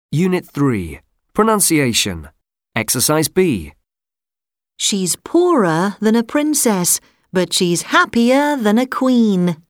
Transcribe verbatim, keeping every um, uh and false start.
Unit three. Pronunciation. Exercise B. She's poorer than a princess, but she's happier than a queen.